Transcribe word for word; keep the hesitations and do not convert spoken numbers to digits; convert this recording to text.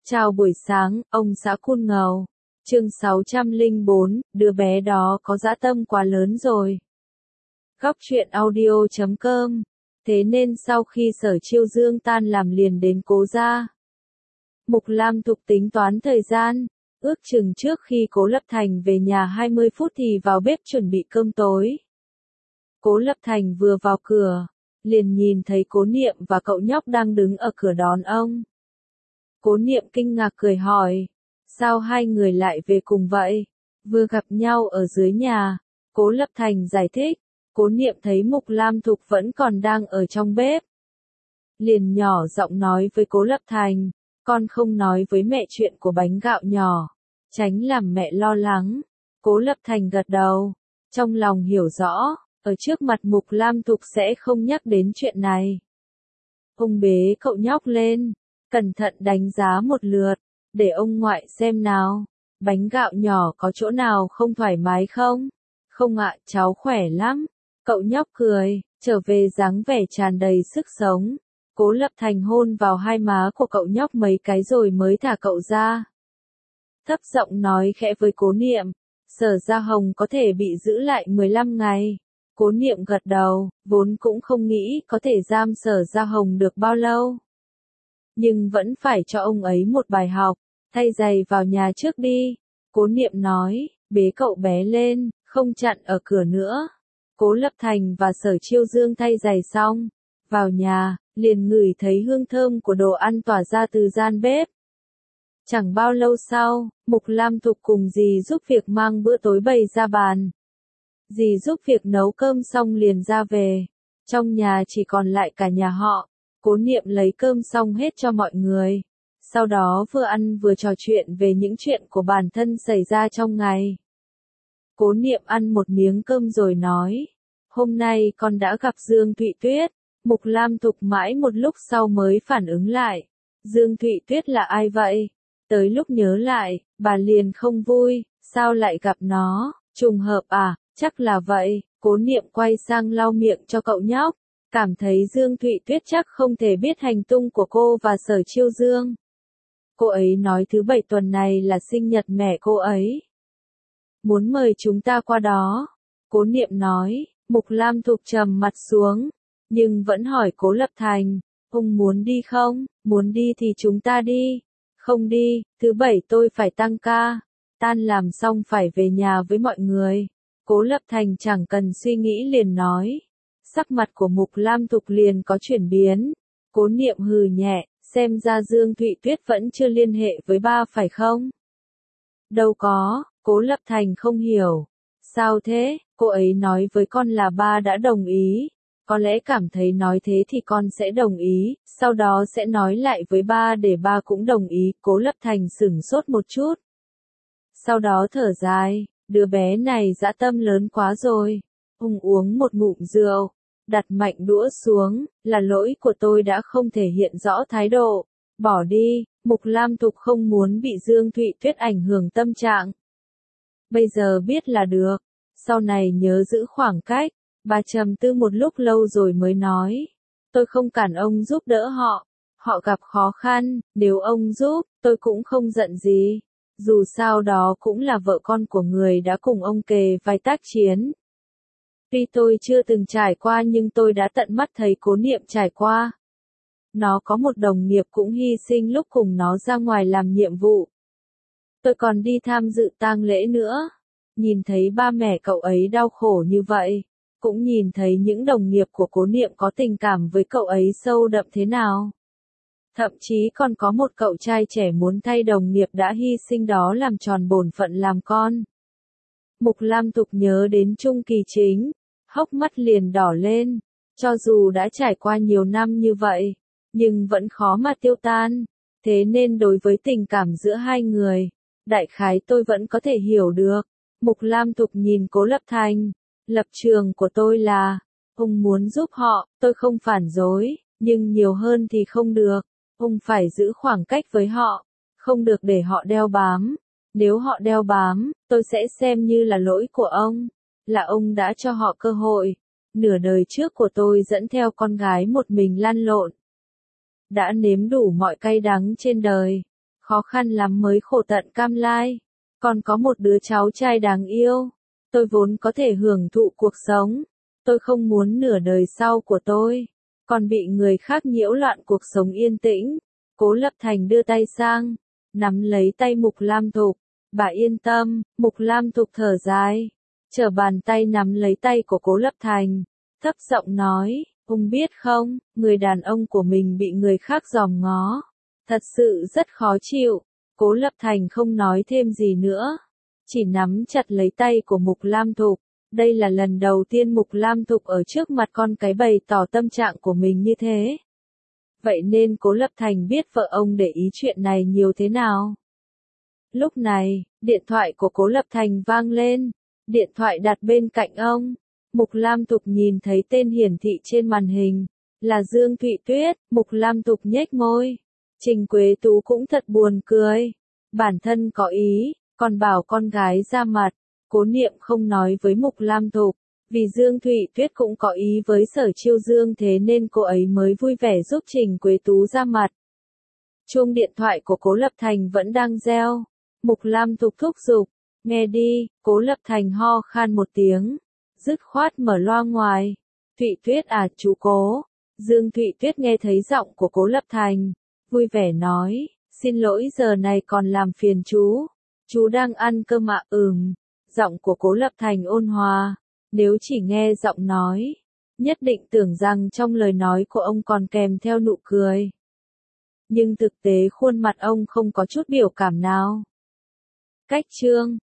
Chào buổi sáng, ông xã Cun Ngầu. Chương sáu trăm lẻ bốn, đứa bé đó có dã tâm quá lớn rồi. Góc truyện audio chấm com. Thế nên sau khi Sở Chiêu Dương tan làm liền đến Cố gia. Mục Lam Thục tính toán thời gian, ước chừng trước khi Cố Lập Thành về nhà hai mươi phút thì vào bếp chuẩn bị cơm tối. Cố Lập Thành vừa vào cửa, liền nhìn thấy Cố Niệm và cậu nhóc đang đứng ở cửa đón ông. Cố Niệm kinh ngạc cười hỏi, sao hai người lại về cùng vậy? Vừa gặp nhau ở dưới nhà, Cố Lập Thành giải thích. Cố Niệm thấy Mục Lam Thục vẫn còn đang ở trong bếp, liền nhỏ giọng nói với Cố Lập Thành, con không nói với mẹ chuyện của bánh gạo nhỏ, tránh làm mẹ lo lắng. Cố Lập Thành gật đầu, trong lòng hiểu rõ, ở trước mặt Mục Lam Thục sẽ không nhắc đến chuyện này. Ông bế cậu nhóc lên, cẩn thận đánh giá một lượt, để ông ngoại xem nào, bánh gạo nhỏ có chỗ nào không thoải mái không? Không ạ, cháu khỏe lắm. Cậu nhóc cười, trở về dáng vẻ tràn đầy sức sống. Cố Lập Thành hôn vào hai má của cậu nhóc mấy cái rồi mới thả cậu ra. Thấp giọng nói khẽ với Cố Niệm, Sở Gia Hồng có thể bị giữ lại mười lăm ngày. Cố Niệm gật đầu, vốn cũng không nghĩ có thể giam Sở Gia Hồng được bao lâu. Nhưng vẫn phải cho ông ấy một bài học, thay giày vào nhà trước đi. Cố Niệm nói, bế cậu bé lên, không chặn ở cửa nữa. Cố Lập Thành và Sở Chiêu Dương thay giày xong, vào nhà, liền ngửi thấy hương thơm của đồ ăn tỏa ra từ gian bếp. Chẳng bao lâu sau, Mục Lam Thục cùng dì giúp việc mang bữa tối bày ra bàn. Dì giúp việc nấu cơm xong liền ra về, trong nhà chỉ còn lại cả nhà họ. Cố Niệm lấy cơm xong hết cho mọi người, sau đó vừa ăn vừa trò chuyện về những chuyện của bản thân xảy ra trong ngày. Cố Niệm ăn một miếng cơm rồi nói, hôm nay con đã gặp Dương Thụy Tuyết. Mục Lam Thục mãi một lúc sau mới phản ứng lại, Dương Thụy Tuyết là ai vậy? Tới lúc nhớ lại, bà liền không vui, sao lại gặp nó, trùng hợp à, chắc là vậy. Cố Niệm quay sang lau miệng cho cậu nhóc, cảm thấy Dương Thụy Tuyết chắc không thể biết hành tung của cô và Sở Chiêu Dương. Cô ấy nói thứ bảy tuần này là sinh nhật mẹ cô ấy, muốn mời chúng ta qua đó. Cố Niệm nói. Mục Lam Thục trầm mặt xuống, nhưng vẫn hỏi Cố Lập Thành, ông muốn đi không? Muốn đi thì chúng ta đi. Không đi, thứ bảy tôi phải tăng ca, tan làm xong phải về nhà với mọi người. Cố Lập Thành chẳng cần suy nghĩ liền nói. Sắc mặt của Mục Lam Thục liền có chuyển biến. Cố Niệm hừ nhẹ, xem ra Dương Thụy Tuyết vẫn chưa liên hệ với ba phải không? Đâu có. Cố Lập Thành không hiểu. Sao thế? Cô ấy nói với con là ba đã đồng ý. Có lẽ cảm thấy nói thế thì con sẽ đồng ý, sau đó sẽ nói lại với ba để ba cũng đồng ý. Cố Lập Thành sửng sốt một chút, sau đó thở dài, đứa bé này dã tâm lớn quá rồi. Ông uống một ngụm rượu, đặt mạnh đũa xuống, là lỗi của tôi đã không thể hiện rõ thái độ. Bỏ đi. Mục Lam Thục không muốn bị Dương Thụy Tuyết ảnh hưởng tâm trạng. Bây giờ biết là được, sau này nhớ giữ khoảng cách. Bà trầm tư một lúc lâu rồi mới nói, tôi không cản ông giúp đỡ họ, họ gặp khó khăn, nếu ông giúp, tôi cũng không giận gì. Dù sao đó cũng là vợ con của người đã cùng ông kề vai tác chiến. Tuy tôi chưa từng trải qua nhưng tôi đã tận mắt thấy Cố Niệm trải qua. Nó có một đồng nghiệp cũng hy sinh lúc cùng nó ra ngoài làm nhiệm vụ. Tôi còn đi tham dự tang lễ nữa. Nhìn thấy ba mẹ cậu ấy đau khổ như vậy, cũng nhìn thấy những đồng nghiệp của Cố Niệm có tình cảm với cậu ấy sâu đậm thế nào. Thậm chí còn có một cậu trai trẻ muốn thay đồng nghiệp đã hy sinh đó làm tròn bổn phận làm con. Mục Lam Thục nhớ đến Trung Kỳ Chính, hốc mắt liền đỏ lên, cho dù đã trải qua nhiều năm như vậy, nhưng vẫn khó mà tiêu tan. Thế nên đối với tình cảm giữa hai người, đại khái tôi vẫn có thể hiểu được. Mục Lam Thục nhìn Cố Lập Thành, lập trường của tôi là, ông muốn giúp họ, tôi không phản đối, nhưng nhiều hơn thì không được. Ông phải giữ khoảng cách với họ, không được để họ đeo bám. Nếu họ đeo bám, tôi sẽ xem như là lỗi của ông, là ông đã cho họ cơ hội. Nửa đời trước của tôi dẫn theo con gái một mình lăn lộn, đã nếm đủ mọi cay đắng trên đời, khó khăn lắm mới khổ tận cam lai, còn có một đứa cháu trai đáng yêu. Tôi vốn có thể hưởng thụ cuộc sống, tôi không muốn nửa đời sau của tôi còn bị người khác nhiễu loạn cuộc sống yên tĩnh. Cố Lập Thành đưa tay sang, nắm lấy tay Mục Lam Thục. Bà yên tâm, Mục Lam Thục thở dài, trở bàn tay nắm lấy tay của Cố Lập Thành, thấp giọng nói, ông biết không, người đàn ông của mình bị người khác dòm ngó, thật sự rất khó chịu. Cố Lập Thành không nói thêm gì nữa, chỉ nắm chặt lấy tay của Mục Lam Thục. Đây là lần đầu tiên Mục Lam Thục ở trước mặt con cái bày tỏ tâm trạng của mình như thế. Vậy nên Cố Lập Thành biết vợ ông để ý chuyện này nhiều thế nào. Lúc này, điện thoại của Cố Lập Thành vang lên, điện thoại đặt bên cạnh ông. Mục Lam Thục nhìn thấy tên hiển thị trên màn hình, là Dương Thụy Tuyết. Mục Lam Thục nhếch môi. Trình Quế Tú cũng thật buồn cười. Bản thân có ý, còn bảo con gái ra mặt. Cố Niệm không nói với Mục Lam Thục, vì Dương Thụy Tuyết cũng có ý với Sở Chiêu Dương, thế nên cô ấy mới vui vẻ giúp Trình Quế Tú ra mặt. Chuông điện thoại của Cố Lập Thành vẫn đang reo. Mục Lam Thục thúc giục, nghe đi. Cố Lập Thành ho khan một tiếng, dứt khoát mở loa ngoài. Thụy Tuyết à, chú Cố. Dương Thụy Tuyết nghe thấy giọng của Cố Lập Thành, vui vẻ nói, xin lỗi giờ này còn làm phiền chú. Chú đang ăn cơm ạ. Ừm. Giọng của Cố Lập Thành ôn hòa, nếu chỉ nghe giọng nói, nhất định tưởng rằng trong lời nói của ông còn kèm theo nụ cười. Nhưng thực tế khuôn mặt ông không có chút biểu cảm nào. Cách chương